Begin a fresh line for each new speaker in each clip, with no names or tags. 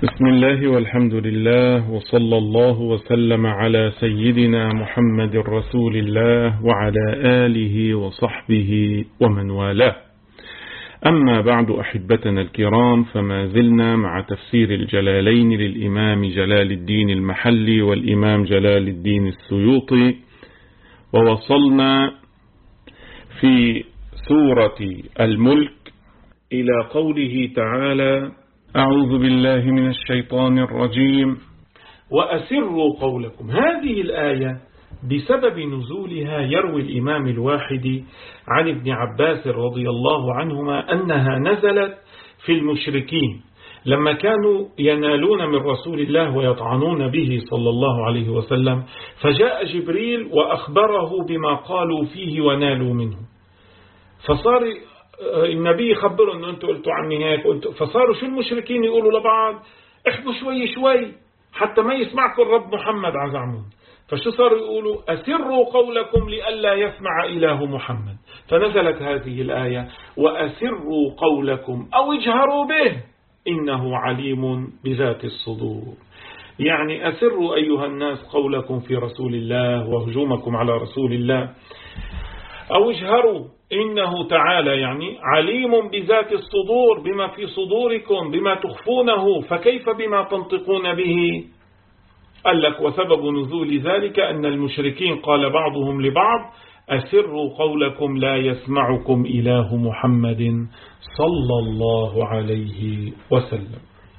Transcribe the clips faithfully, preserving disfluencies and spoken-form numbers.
بسم الله والحمد لله وصلى الله وسلم على سيدنا محمد رسول الله وعلى آله وصحبه ومن والاه. أما بعد أحبتنا الكرام، فما زلنا مع تفسير الجلالين للإمام جلال الدين المحلي والإمام جلال الدين السيوطي، ووصلنا في سورة الملك إلى قوله تعالى: أعوذ بالله من الشيطان الرجيم وأسروا قولكم. هذه الآية بسبب نزولها يروي الإمام الواحدي عن ابن عباس رضي الله عنهما أنها نزلت في المشركين لما كانوا ينالون من رسول الله ويطعنون به صلى الله عليه وسلم، فجاء جبريل وأخبره بما قالوا فيه ونالوا منه، فصار النبي يخبروا أنه أنتوا قلتوا عني هيك، فصاروا شو المشركين يقولوا لبعض: احكوا شوي شوي حتى ما يسمعكم الرب محمد عزعمون. فشو صاروا يقولوا؟ أسروا قولكم لئلا يسمع إله محمد. فنزلت هذه الآية: وأسروا قولكم أو اجهروا به إنه عليم بذات الصدور. يعني أسروا أيها الناس قولكم في رسول الله وهجومكم على رسول الله، أو اجهروا إنه تعالى يعني عليم بذات الصدور، بما في صدوركم، بما تخفونه، فكيف بما تنطقون به؟ قال لك: وسبب نزول ذلك أن المشركين قال بعضهم لبعض: أسروا قولكم لا يسمعكم إله محمد صلى الله عليه وسلم.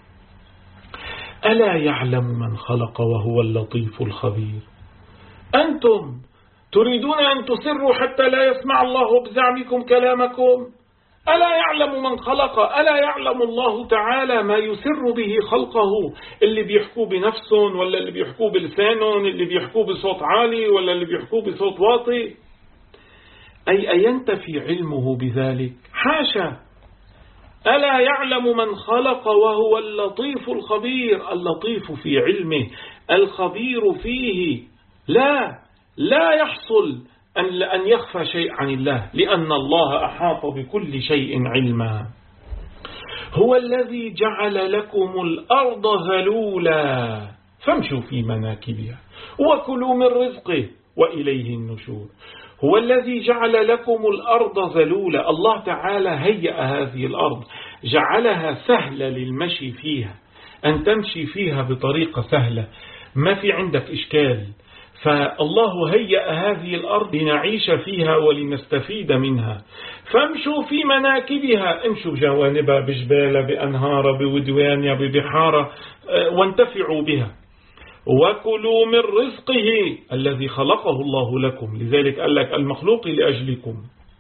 ألا يعلم من خلق وهو اللطيف الخبير. أنتم تريدون أن تسروا حتى لا يسمع الله بزعمكم كلامكم؟ ألا يعلم من خلق؟ ألا يعلم الله تعالى ما يسر به خلقه؟ اللي بيحكوا بنفسهم، ولا اللي بيحكوا بلسانهم، اللي بيحكوا بصوت عالي، ولا اللي بيحكوا بصوت واطي؟ أي أينتفي علمه بذلك؟ حاشا. ألا يعلم من خلق وهو اللطيف الخبير. اللطيف في علمه، الخبير فيه. لا لا يحصل أن أن يخفى شيء عن الله، لأن الله أحاط بكل شيء علما. هو الذي جعل لكم الأرض ذلولا فامشوا في مناكبها وكلوا من رزقه وإليه النشور. هو الذي جعل لكم الأرض ذلولا. الله تعالى هيأ هذه الأرض، جعلها سهلة للمشي فيها، أن تمشي فيها بطريقة سهلة، ما في عندك إشكال. فالله هيأ هذه الأرض لنعيش فيها ولنستفيد منها. فامشوا في مناكبها، امشوا بجوانبها، بجبالها، بأنهارها، بودوانها، ببحارها، وانتفعوا بها. وكلوا من رزقه الذي خلقه الله لكم. لذلك قال لك: المخلوق لأجلكم.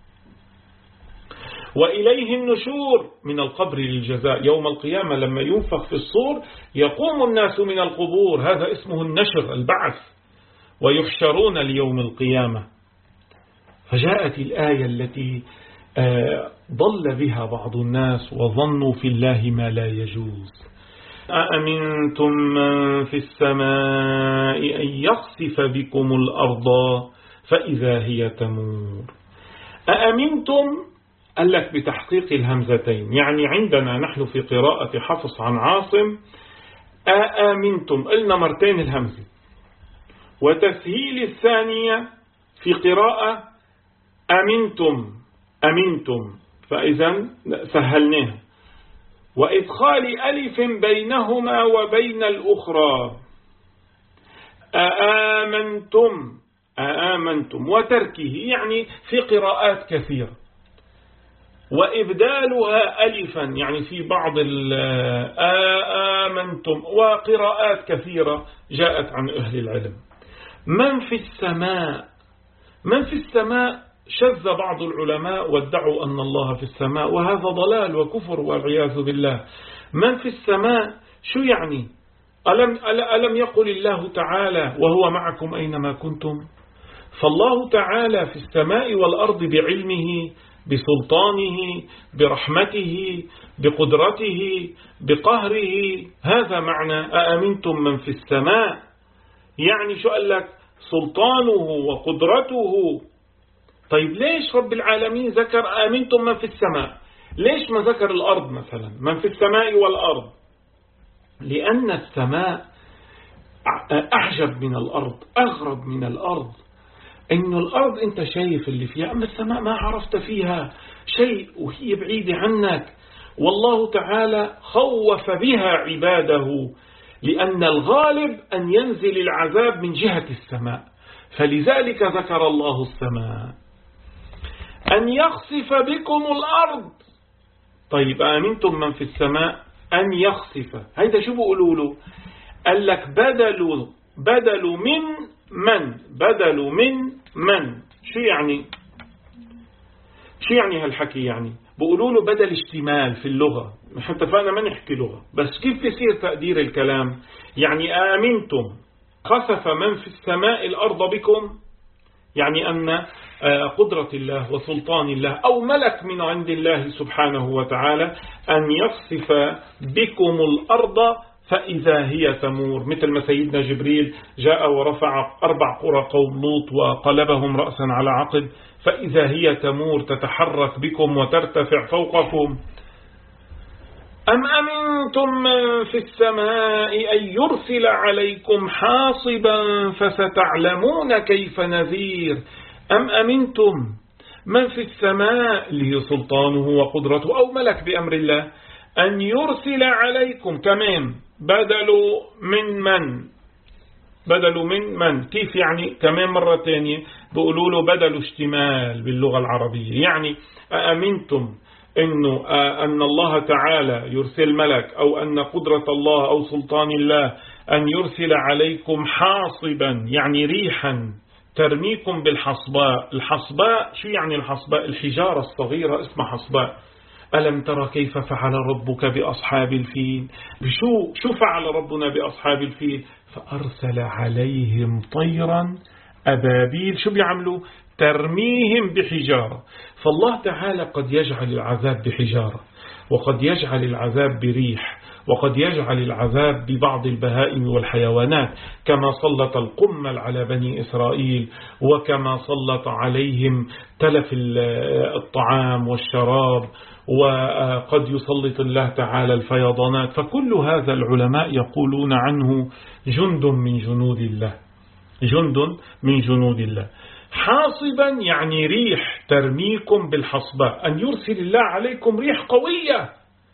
وإليه النشور، من القبر للجزاء. يوم القيامة لما ينفخ في الصور يقوم الناس من القبور، هذا اسمه النشر، البعث، ويحشرون ليوم القيامة. فجاءت الآية التي ضل بها بعض الناس وظنوا في الله ما لا يجوز. أأمنتم من في السماء أن يخسف بكم الأرض فإذا هي تمور. أأمنتم قال لك بتحقيق الهمزتين، يعني عندنا نحن في قراءة حفص عن عاصم أأمنتم قلنا مرتين الهمزة، وتسهيل الثانية في قراءة أمنتم أمنتم، فإذا سهلناها، وإدخال ألف بينهما وبين الأخرى. أآمنتم أآمنتم، وتركه يعني في قراءات كثيرة، وإبدالها ألفا يعني في بعض آمنتم، وقراءات كثيرة جاءت عن أهل العلم. من في السماء، من في السماء شذ بعض العلماء وادعوا أن الله في السماء، وهذا ضلال وكفر والعياذ بالله. من في السماء شو يعني؟ ألم, ألم يقل الله تعالى: وهو معكم أينما كنتم؟ فالله تعالى في السماء والأرض بعلمه، بسلطانه، برحمته، بقدرته، بقهره. هذا معنى أأمنتم من في السماء. يعني شو قال لك؟ سلطانه وقدرته. طيب ليش رب العالمين ذكر آمنتم من في السماء؟ ليش ما ذكر الأرض مثلا؟ من في السماء والأرض. لأن السماء أعجب من الأرض، أغرب من الأرض. إنه الأرض أنت شايف اللي فيها، أما السماء ما عرفت فيها شيء وهي بعيدة عنك. والله تعالى خوف بها عباده، لأن الغالب أن ينزل العذاب من جهة السماء، فلذلك ذكر الله السماء. أن يخسف بكم الأرض. طيب آمنتم من في السماء أن يخسف، هيدا شو بقولوا له؟ قال لك بدلوا بدلوا من من بدلوا من من شو يعني؟ شو يعني هالحكي؟ يعني بقولوا له بدل اشتمال في اللغة، نحن اتفقنا ما نحكي لغة، بس كيف بيصير تقدير الكلام؟ يعني آمنتم خسف من في السماء الأرض بكم، يعني أن قدرة الله وسلطان الله أو ملك من عند الله سبحانه وتعالى أن يخسف بكم الأرض فإذا هي تمور، مثل ما سيدنا جبريل جاء ورفع أربع قرى قوم لوط وقلبهم رأسا على عقب، فإذا هي تمور تتحرك بكم وترتفع فوقكم. أم أمنتم من في السماء أن يرسل عليكم حاصبا فستعلمون كيف نذير. أم أمنتم من في السماء اللي هي سلطانه وقدرته أو ملك بأمر الله أن يرسل عليكم، كمان بدلوا من من بدلوا من من كيف يعني؟ كمان مرة تانية بقولوا له بدلوا اشتمال باللغة العربية. يعني أأمنتم إنه أن الله تعالى يرسل ملك أو أن قدرة الله أو سلطان الله أن يرسل عليكم حاصبا، يعني ريحا ترميكم بالحصباء. الحصباء شو يعني؟ الحصباء الحجارة الصغيرة اسمها حصباء. ألم ترى كيف فعل ربك بأصحاب الفيل؟ شو شو فعل ربنا بأصحاب الفيل؟ فأرسل عليهم طيرا أبابيل. شو بيعملوا؟ ترميهم بحجارة. فالله تعالى قد يجعل العذاب بحجارة، وقد يجعل العذاب بريح، وقد يجعل العذاب ببعض البهائم والحيوانات، كما سلط القمل على بني إسرائيل، وكما سلط عليهم تلف الطعام والشراب، وقد يسلط الله تعالى الفيضانات. فكل هذا العلماء يقولون عنه جند من جنود الله، جند من جنود الله. حاصبا يعني ريح ترميكم بالحصباء، أن يرسل الله عليكم ريح قوية،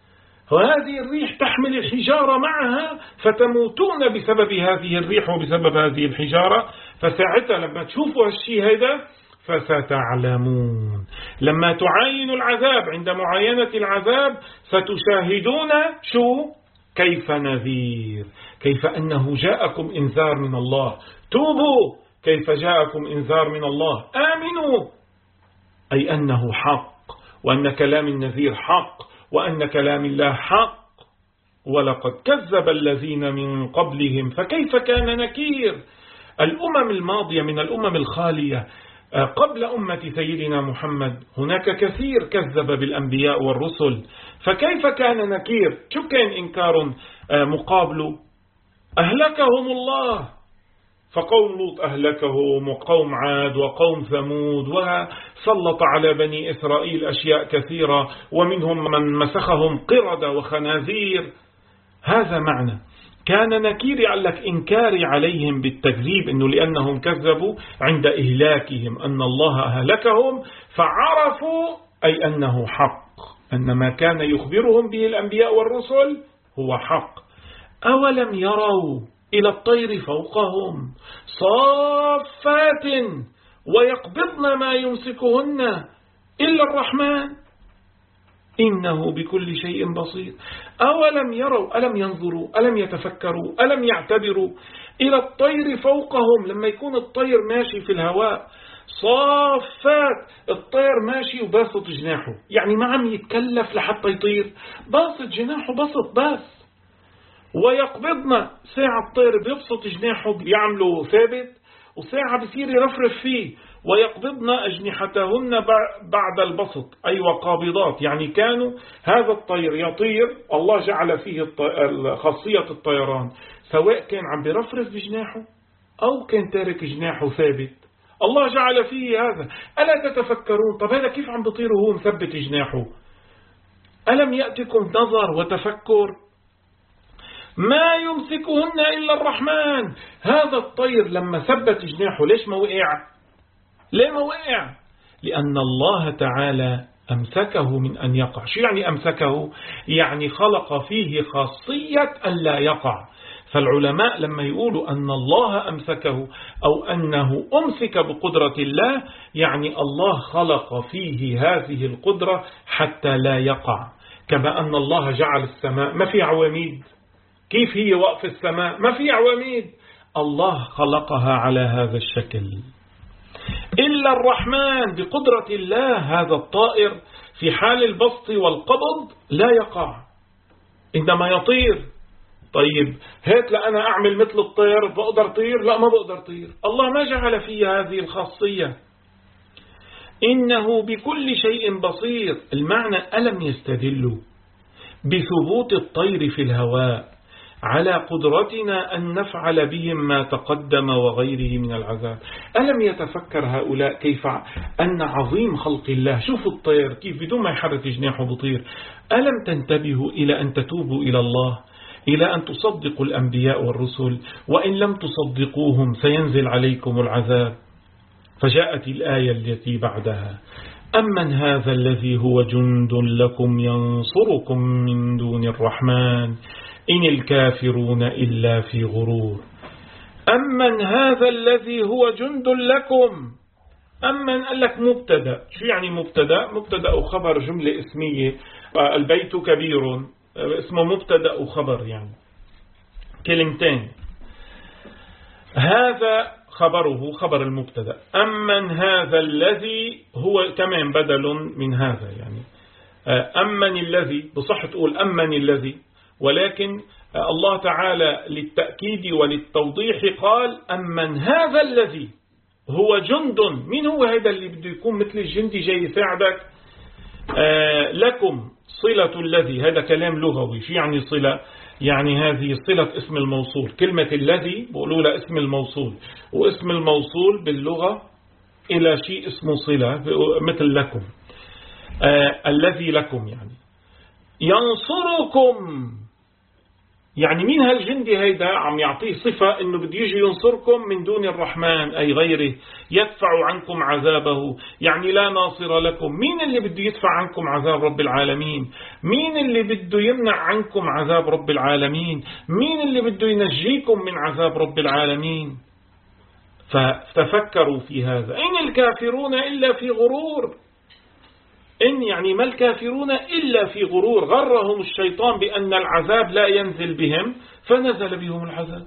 وهذه الريح تحمل الحجارة معها فتموتون بسبب هذه الريح وبسبب هذه الحجارة. فساعتها لما تشوفوا هالشيء هذا فستعلمون، لما تعاينوا العذاب، عند معاينة العذاب ستشاهدون شو؟ كيف نذير، كيف أنه جاءكم إنذار من الله. توبوا، كيف جاءكم إنذار من الله. آمنوا، أي أنه حق، وأن كلام النذير حق، وأن كلام الله حق. ولقد كذب الذين من قبلهم فكيف كان نكير. الأمم الماضية من الأمم الخالية قبل أمة سيدنا محمد هناك كثير كذب بالأنبياء والرسل، فكيف كان نكير؟ شو كان إنكار مقابله؟ أهلكهم الله، فقوم لوط أهلكهم، وقوم عاد، وقوم ثمود، وسلط على بني إسرائيل أشياء كثيرة، ومنهم من مسخهم قردة وخنازير. هذا معنى كان نكير، قال لك إنكاري عليهم بالتكذيب، إنه لأنهم كذبوا عند إهلاكهم أن الله أهلكهم، فعرفوا أي أنه حق، أن ما كان يخبرهم به الأنبياء والرسل هو حق. أولم يروا إلى الطير فوقهم صافات ويقبضن ما يمسكهن إلا الرحمن إنه بكل شيء بصير. أولم يروا، ألم ينظروا، ألم يتفكروا، ألم يعتبروا إلى الطير فوقهم؟ لما يكون الطير ماشي في الهواء صافات، الطير ماشي وباسط جناحه، يعني ما عم يتكلف لحتى يطير، باسط جناحه بسط بس. ويقبضنا، ساعة الطير بيبسط جناحه بيعمله ثابت، وساعة بصير يرفرف فيه. ويقبضنا أجنحتهن بعد البسط، أي وقابضات، يعني كانوا هذا الطير يطير، الله جعل فيه خاصية الطيران، سواء كان عم بيرفرف بجناحه أو كان تارك جناحه ثابت، الله جعل فيه هذا. ألا تتفكرون؟ طب هذا كيف عم بيطير وهو مثبت جناحه؟ ألم يأتكم نظر وتفكر؟ ما يمسكهن إلا الرحمن. هذا الطير لما ثبت جناحه ليش ما وقع؟ ليه ما وقع؟ لأن الله تعالى أمسكه من أن يقع. شو يعني أمسكه؟ يعني خلق فيه خاصية أن لا يقع. فالعلماء لما يقولوا أن الله أمسكه أو أنه أمسك بقدرة الله، يعني الله خلق فيه هذه القدرة حتى لا يقع. كما أن الله جعل السماء ما في عواميد، كيف هي وقف السماء؟ ما في عواميد، الله خلقها على هذا الشكل. إلا الرحمن بقدرة الله هذا الطائر في حال البسط والقبض لا يقع، إنما يطير. طيب هات لأنا أعمل مثل الطير، بقدر طير؟ لا ما بقدر طير، الله ما جعل فيها هذه الخاصية. إنه بكل شيء بصير. المعنى ألم يستدلوا بثبوت الطير في الهواء على قدرتنا أن نفعل بهم ما تقدم وغيره من العذاب؟ ألم يتفكر هؤلاء كيف أن عظيم خلق الله؟ شوفوا الطير كيف بدون ما يحرك جناحه بطير. ألم تنتبهوا إلى أن تتوبوا إلى الله، إلى أن تصدقوا الأنبياء والرسل، وإن لم تصدقوهم سينزل عليكم العذاب. فجاءت الآية التي بعدها: أمن هذا الذي هو جند لكم ينصركم من دون الرحمن إن الكافرون إلا في غرور. أمن هذا الذي هو جند لكم. أمن قال لك مبتدأ. شو يعني مبتدأ؟ مبتدأ وخبر، جملة اسمية. البيت كبير اسمه مبتدأ وخبر، يعني كلمتين. هذا خبره خبر المبتدأ. أمن هذا الذي هو كمان بدل من هذا، يعني أمن الذي بصح تقول أمن الذي، ولكن الله تعالى للتأكيد وللتوضيح قال أمن هذا الذي هو جند. من هو هذا اللي بده يكون مثل الجندي جاي يساعدك؟ آه لكم صلة الذي، هذا كلام لغوي. شو يعني صلة؟ يعني هذه صلة اسم الموصول. كلمة الذي بقولوا له اسم الموصول، واسم الموصول باللغة إلى شيء اسمه صلة مثل لكم. آه الذي لكم يعني ينصركم. يعني مين هالجندي هيدا؟ عم يعطيه صفة انه بده يجي ينصركم من دون الرحمن اي غيره، يدفع عنكم عذابه، يعني لا ناصر لكم. مين اللي بده يدفع عنكم عذاب رب العالمين؟ مين اللي بده يمنع عنكم عذاب رب العالمين؟ مين اللي بده ينجيكم من عذاب رب العالمين؟ فتفكروا في هذا. إن الكافرون إلا في غرور. إن يعني ما الكافرون إلا في غرور، غرهم الشيطان بأن العذاب لا ينزل بهم فنزل بهم العذاب.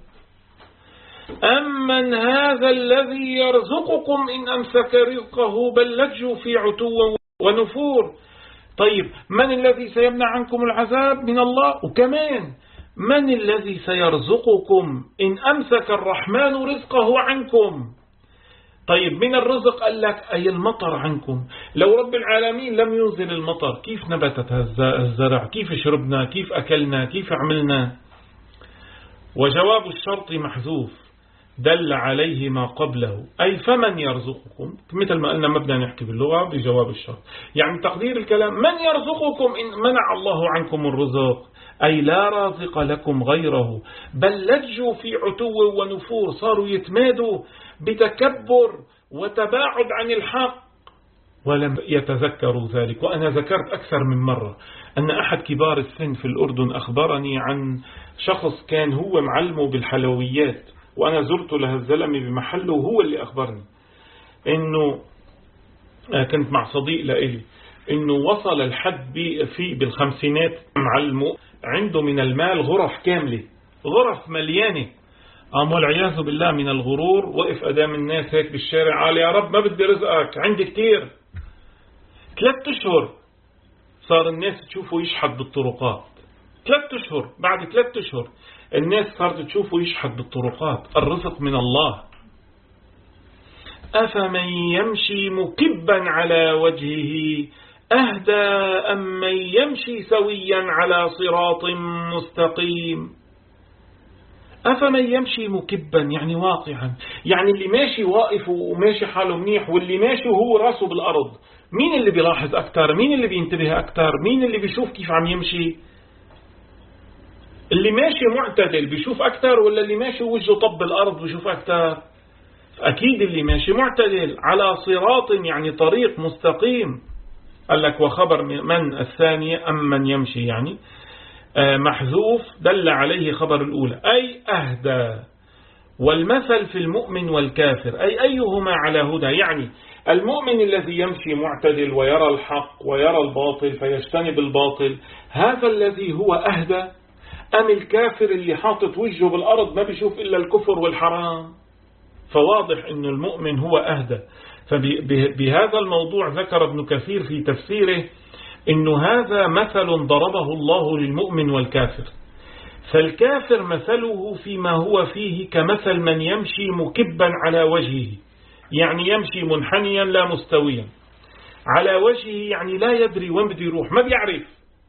أمن هذا الذي يرزقكم إن أمسك رزقه بل لجوا في عتو ونفور. طيب من الذي سيمنع عنكم العذاب؟ من الله. وكمان من الذي سيرزقكم إن أمسك الرحمن رزقه عنكم؟ طيب من الرزق قال لك أي المطر عنكم. لو رب العالمين لم ينزل المطر كيف نبتت الزرع؟ كيف شربنا؟ كيف أكلنا؟ كيف عملنا؟ وجواب الشرط محذوف دل عليه ما قبله، أي فمن يرزقكم، مثل ما قلنا ما بدنا نحكي باللغة بجواب الشرط. يعني تقدير الكلام من يرزقكم إن منع الله عنكم الرزق، أي لا رازق لكم غيره، بل لجوا في عتو ونفور، صاروا يتمادوا بتكبر وتباعد عن الحق ولم يتذكروا ذلك. وأنا ذكرت أكثر من مرة أن أحد كبار السن في الأردن أخبرني عن شخص كان هو معلمه بالحلويات، وأنا زرت له الزلمة بمحله وهو اللي أخبرني إنه كنت مع صديق لإلي إنه وصل الحد في بالخمسينات معلمه عنده من المال غرف كاملة، غرف مليانة. قام والعياذ بالله من الغرور وقف قدام الناس هيك بالشارع قال يا رب ما بدي رزقك عندي كتير. ثلاث أشهر صار الناس تشوفه يشحت بالطرقات. ثلاث أشهر بعد ثلاث أشهر الناس صارت تشوفه يشحت بالطرقات. الرزق من الله. أفمن يمشي مكبا على وجهه أهدى أم من يمشي سويا على صراط مستقيم. أفمن يمشي مكبا يعني واقعا، يعني اللي ماشي واقف وماشي حاله منيح، واللي ماشي وهو راسه بالأرض. مين اللي بيلاحظ أكتر؟ مين اللي بينتبه أكتر؟ مين اللي بيشوف كيف عم يمشي؟ اللي ماشي معتدل بيشوف أكثر ولا اللي ماشي وجهه طب الأرض بيشوف أكثر؟ أكيد اللي ماشي معتدل على صراط يعني طريق مستقيم. قال لك وخبر من الثانية أم من يمشي يعني محذوف دل عليه خبر الأولى أي أهدى. والمثل في المؤمن والكافر أي أيهما على هدى، يعني المؤمن الذي يمشي معتدل ويرى الحق ويرى الباطل فيجتنب الباطل هذا الذي هو أهدى، أم الكافر اللي حاطط وجهه بالأرض ما بيشوف إلا الكفر والحرام؟ فواضح أن المؤمن هو أهدى. فبهذا الموضوع ذكر ابن كثير في تفسيره أن هذا مثل ضربه الله للمؤمن والكافر. فالكافر مثله فيما هو فيه كمثل من يمشي مكبا على وجهه، يعني يمشي منحنيا لا مستويا على وجهه، يعني لا يدري وين بده يروح، ما بيعرف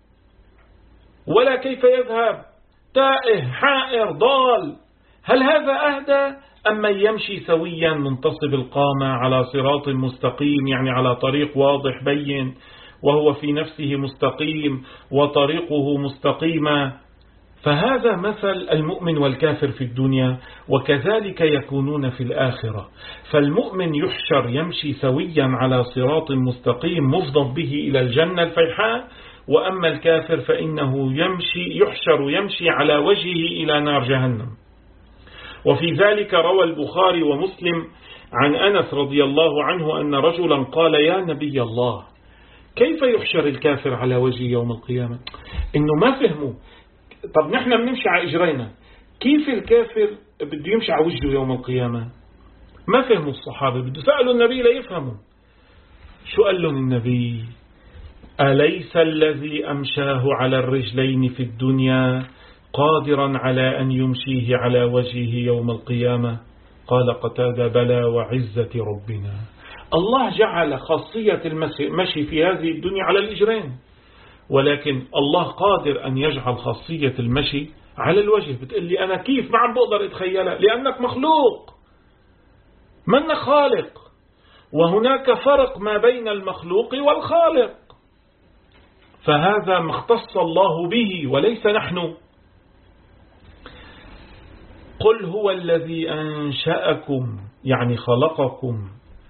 ولا كيف يذهب، تائه حائر ضال. هل هذا أهدى أم من يمشي سويا منتصب القامة على صراط مستقيم، يعني على طريق واضح بين وهو في نفسه مستقيم وطريقه مستقيمة؟ فهذا مثل المؤمن والكافر في الدنيا، وكذلك يكونون في الآخرة. فالمؤمن يحشر يمشي سويا على صراط مستقيم مفضى به إلى الجنة الفيحاء، وأما الكافر فإنه يمشي يحشر يمشي على وجهه إلى نار جهنم. وفي ذلك روى البخاري ومسلم عن أنس رضي الله عنه أن رجلا قال يا نبي الله كيف يحشر الكافر على وجهه يوم القيامة؟ إنه ما فهموا. طب نحن بنمشي على إجرينا، كيف الكافر بده يمشي على وجهه يوم القيامة؟ ما فهموا الصحابة، بده سألوا النبي لا يفهموا. شو قال لهم النبي؟ أليس الذي أمشاه على الرجلين في الدنيا قادرا على أن يمشيه على وجهه يوم القيامة؟ قال قتادة بلى وعزة ربنا. الله جعل خاصية المشي في هذه الدنيا على الإجرين، ولكن الله قادر أن يجعل خاصية المشي على الوجه. بتقول لي أنا كيف؟ ما عم بقدر أتخيلها، لأنك مخلوق منك خالق، وهناك فرق ما بين المخلوق والخالق، فهذا ما اختص الله به وليس نحن. قل هو الذي أنشأكم يعني خلقكم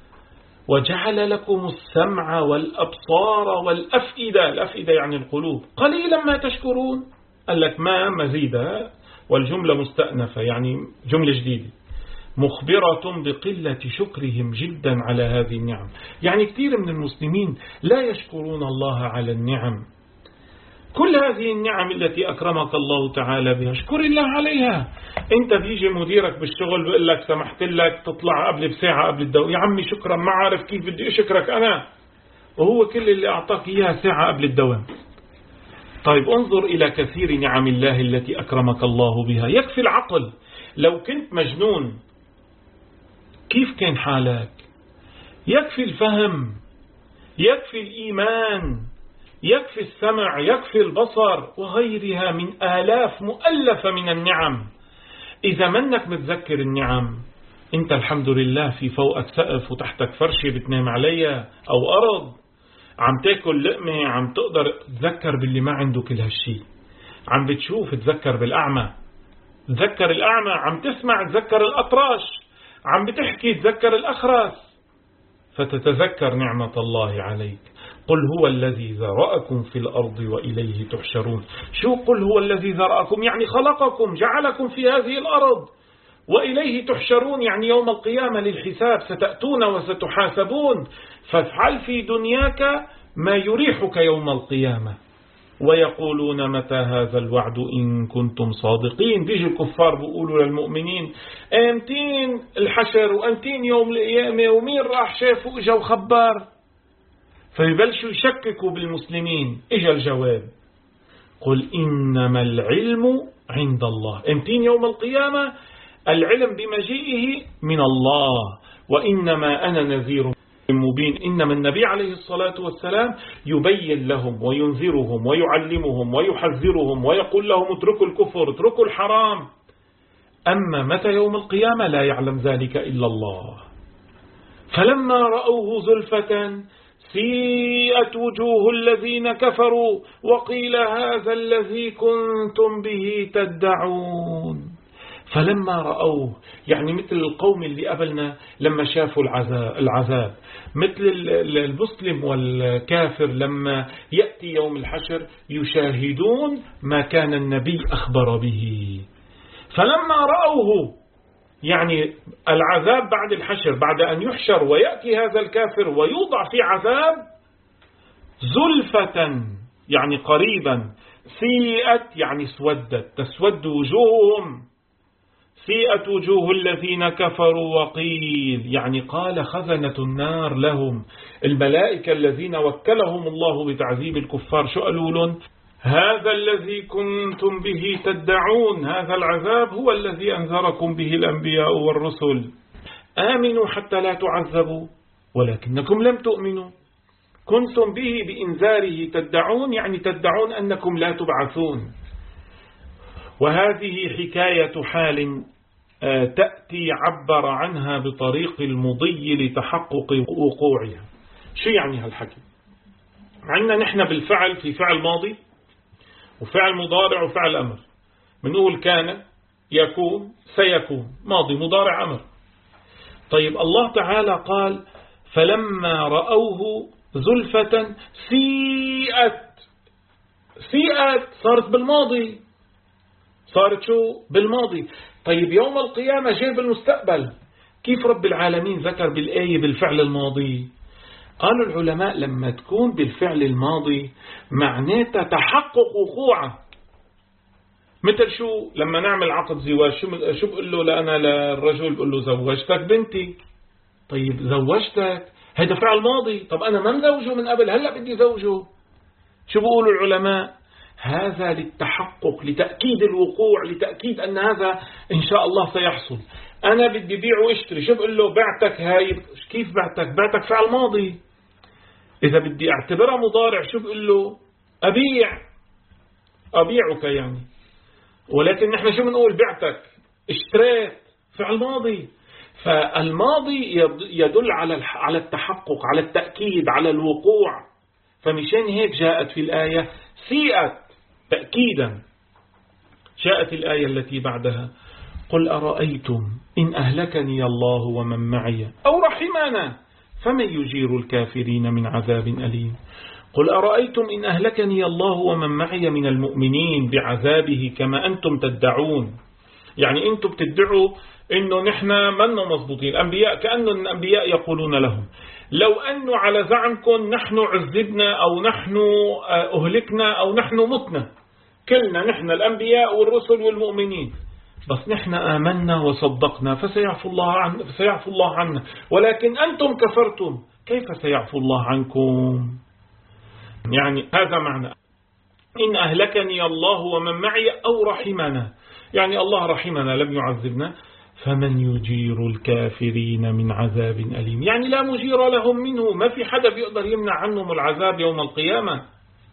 وجعل لكم السمع والأبصار والأفئدة، الأفئدة يعني القلوب، قليلا ما تشكرون. قال لك ما مزيدة، والجملة مستأنفة يعني جملة جديدة مخبرة بقلة شكرهم جدا على هذه النعم. يعني كثير من المسلمين لا يشكرون الله على النعم. كل هذه النعم التي أكرمك الله تعالى بها اشكر الله عليها. انت بيجي مديرك بالشغل بيقول لك سمحت لك تطلع قبل بساعة قبل الدوام، يا عمي شكرا ما عارف كيف بدي أشكرك أنا، وهو كل اللي أعطاك إياها ساعة قبل الدوام. طيب انظر إلى كثير نعم الله التي أكرمك الله بها. يكفي العقل، لو كنت مجنون كيف كان حالك؟ يكفي الفهم، يكفي الإيمان، يكفي السمع، يكفي البصر، وغيرها من آلاف مؤلفة من النعم. إذا منك متذكر النعم، أنت الحمد لله في فوقك سقف وتحتك فرشة بتنام عليها أو أرض، عم تاكل لقمة، عم تقدر تذكر باللي ما عنده كل هالشي، عم بتشوف تذكر بالأعمى، تذكر الأعمى، عم تسمع تذكر الأطراش، عم بتحكي تذكر الأخرس، فتتذكر نعمة الله عليك. قل هو الذي ذرأكم في الأرض وإليه تحشرون. شو قل هو الذي ذرأكم؟ يعني خلقكم جعلكم في هذه الأرض، وإليه تحشرون يعني يوم القيامة للحساب، ستأتون وستحاسبون، فافعل في دنياك ما يريحك يوم القيامة. ويقولون متى هذا الوعد إن كنتم صادقين. بيجي الكفار بيقولوا للمؤمنين امتين الحشر وامتين يوم القيامة ومين راح شاف واجا وخبر، فيبلشوا يشككوا بالمسلمين. اجا الجواب قل إنما العلم عند الله. امتين يوم القيامة؟ العلم بمجيئه من الله، وإنما أنا نذير مبين. إنما النبي عليه الصلاة والسلام يبين لهم وينذرهم ويعلمهم ويحذرهم ويقول لهم اتركوا الكفر اتركوا الحرام. أما متى يوم القيامة لا يعلم ذلك إلا الله. فلما رأوه زلفة سيئت وجوه الذين كفروا وقيل هذا الذي كنتم به تدعون. فلما رأوه، يعني مثل القوم اللي قبلنا لما شافوا العذاب، مثل المسلم والكافر لما يأتي يوم الحشر يشاهدون ما كان النبي أخبر به. فلما رأوه، يعني العذاب بعد الحشر، بعد أن يحشر ويأتي هذا الكافر ويوضع في عذاب، زلفة يعني قريبا، سيئت يعني سودت، تسود وجوههم، سيئت وجوه الذين كفروا وقيل، يعني قال خزنة النار لهم، الملائكة الذين وكلهم الله بتعذيب الكفار، شو قالوا لهم؟ هذا الذي كنتم به تدعون، هذا العذاب هو الذي أنذركم به الأنبياء والرسل، آمنوا حتى لا تعذبوا ولكنكم لم تؤمنوا، كنتم به بإنذاره تدعون، يعني تدعون أنكم لا تبعثون. وهذه حكاية حال تأتي عبر عنها بطريق المضي لتحقق وقوعها. شو يعني هالحكي؟ عندنا نحن بالفعل في فعل ماضي وفعل مضارع وفعل أمر، بنقول كان، يكون، سيكون، ماضي مضارع أمر. طيب الله تعالى قال فلما رأوه زلفة سيئت، سيئت صارت بالماضي، صارت شو؟ بالماضي. طيب يوم القيامة جاء بالمستقبل، كيف رب العالمين ذكر بالآية بالفعل الماضي؟ قالوا العلماء لما تكون بالفعل الماضي معناتها تحقق وقوعه. مثل شو؟ لما نعمل عقد زواج، شو شو بقول له لأنا للرجل؟ بقول له زوجتك بنتي. طيب زوجتك هذا فعل ماضي، طب أنا ما مزوجه من قبل، هلأ بدي زوجه. شو بقولوا العلماء؟ هذا للتحقق، لتأكيد الوقوع، لتأكيد أن هذا إن شاء الله سيحصل. أنا بدي بيع واشتري، شو بقول له؟ بعتك هاي. كيف بعتك؟ بعتك فعل ماضي. إذا بدي أعتبرها مضارع شو بقول له؟ أبيع، أبيعك يعني. ولكن نحن شو بنقول؟ بعتك، اشتريت، فعل ماضي. فالماضي يدل على على التحقق، على التأكيد، على الوقوع. فمشان هيك جاءت في الآية سيئت تأكيدا. جاءت الآية التي بعدها قل أرأيتم إن أهلكني الله ومن معي أو رحمنا فمن يجير الكافرين من عذاب أليم. قل أرأيتم إن أهلكني الله ومن معي من المؤمنين بعذابه كما أنتم تدعون. يعني أنتم بتدعوا إنه نحن منا مضبوطين. الأنبياء كأن الأنبياء يقولون لهم لو أنه على زعمكم نحن عذبنا أو نحن أهلكنا أو نحن متنا، كلنا نحن الأنبياء والرسل والمؤمنين، بس نحن آمنا وصدقنا فسيعفو الله عنا، فسيعفو الله عنا، ولكن أنتم كفرتم كيف سيعفو الله عنكم؟ يعني هذا معنى إن أهلكني الله ومن معي أو رحمنا، يعني الله رحمنا لم يعذبنا. فمن يجير الكافرين من عذاب أليم، يعني لا مجير لهم منه، ما في حدا بيقدر يمنع عنهم العذاب يوم القيامة.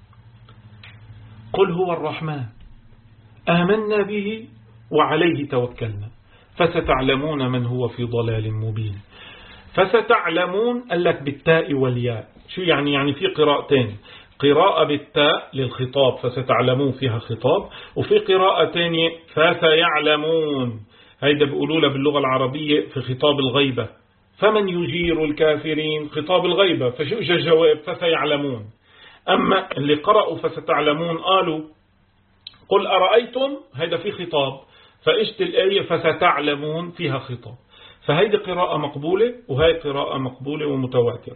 قل هو الرحمن آمنا به وعليه توكلنا فستعلمون من هو في ضلال مبين. فستعلمون قال لك بالتاء والياء. شو يعني؟ يعني في قراءتين، قراءة بالتاء للخطاب فستعلمون فيها خطاب، وفي قراءة تانية فسيعلمون، هيدا بيقولوا لها باللغة العربية في خطاب الغيبة، فمن يجير الكافرين خطاب الغيبة، فشو اجى الجواب؟ فسيعلمون. أما اللي قرأوا فستعلمون قالوا قل أرأيتم، هيدا في خطاب، فإجت الآية فستعلمون فيها خطاب، فهيدي قراءة مقبولة وهي قراءة مقبولة ومتواترة.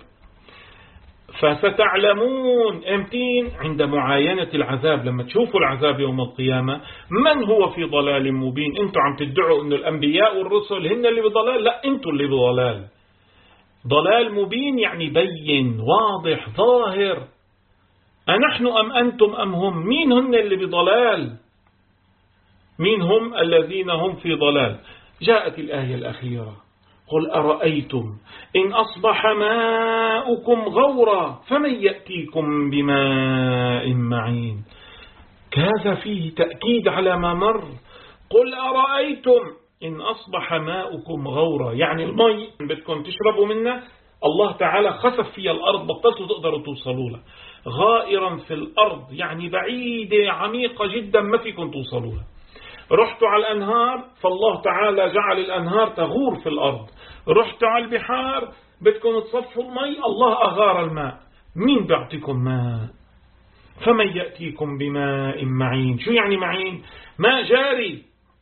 فستعلمون امتين؟ عند معاينة العذاب، لما تشوفوا العذاب يوم القيامة من هو في ضلال مبين. انتوا عم تدعوا انه الأنبياء والرسل هن اللي بضلال، لا انتوا اللي بضلال. ضلال مبين يعني بين، واضح، ظاهر. أنحن أم أنتم أم هم؟ مين هن اللي بضلال؟ مين هم الذين هم في ضلال؟ جاءت الآية الأخيرة قل أرأيتم إن أصبح ماؤكم غورا فمن يأتيكم بماء معين. كذا فيه تأكيد على ما مر. قل أرأيتم إن أصبح ماؤكم غورا، يعني المي بدكم تشربوا منه الله تعالى خسف فيها الأرض، بطلتوا تقدروا توصلوا لها، غائرا في الأرض يعني بعيدة عميقة جدا ما فيكم توصلوا لها. رحتوا على الأنهار فالله تعالى جعل الأنهار تغور في الأرض. رحتوا على البحار بدكم تصفوا المي، الله أغار الماء. مين بيعطيكم ماء؟ فمن يأتيكم بماء معين. شو يعني معين؟ ماء جاري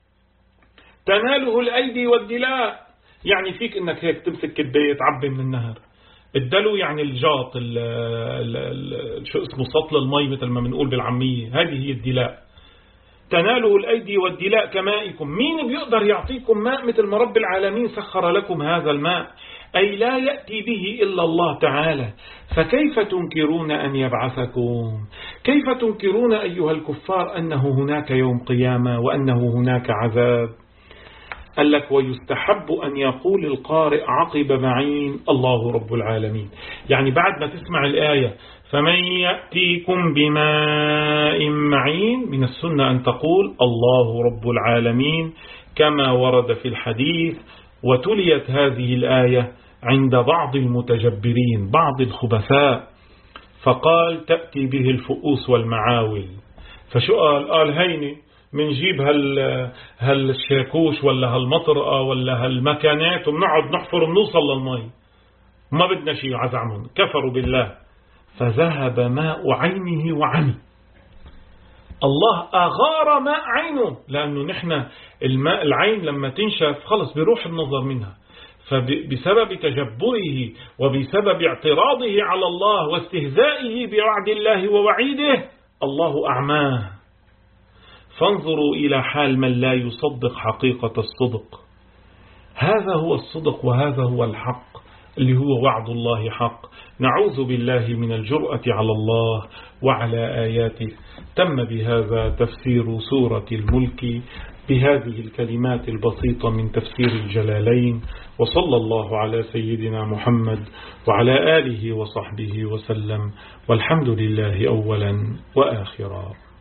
تناله الأيدي والدلاء، يعني فيك انك هيك تمسك كباية تعبي من النهر. الدلو يعني الجاط، ال ال ال شو اسمه، سطل المي مثل ما بنقول بالعامية، هذه هي الدلاء. تناله الأيدي والدلاء كمائكم. مين بيقدر يعطيكم ماء مثل ما رب العالمين سخر لكم هذا الماء؟ أي لا يأتي به إلا الله تعالى. فكيف تنكرون أن يبعثكم؟ كيف تنكرون أيها الكفار أنه هناك يوم قيامة وأنه هناك عذاب؟ قال لك ويستحب أن يقول القارئ عقب معين الله رب العالمين. يعني بعد ما تسمع الآية فمن يأتيكم بماء معين، من السنة أن تقول الله رب العالمين كما ورد في الحديث. وتليت هذه الآية عند بعض المتجبرين، بعض الخبثاء، فقال تأتي به الفؤوس والمعاول. فشو قال؟ قال هيني منجيب هال هالشاكوش ولا هالمطرقة ولا هالمكانات وبنقعد نحفر بنوصل للمي، ما بدنا شيء. عزعمهم كفروا بالله فذهب ماء عينه وعمي. الله أغار ماء عينه، لأنه نحن الماء العين لما تنشف خلص بيروح النظر منها، فبسبب تجبره وبسبب اعتراضه على الله واستهزائه بوعد الله ووعيده الله أعماه. فانظروا إلى حال من لا يصدق حقيقة الصدق. هذا هو الصدق وهذا هو الحق اللي هو وعد الله حق. نعوذ بالله من الجرأة على الله وعلى آياته. تم بهذا تفسير سورة الملك بهذه الكلمات البسيطة من تفسير الجلالين، وصلى الله على سيدنا محمد وعلى آله وصحبه وسلم، والحمد لله أولا وآخرا.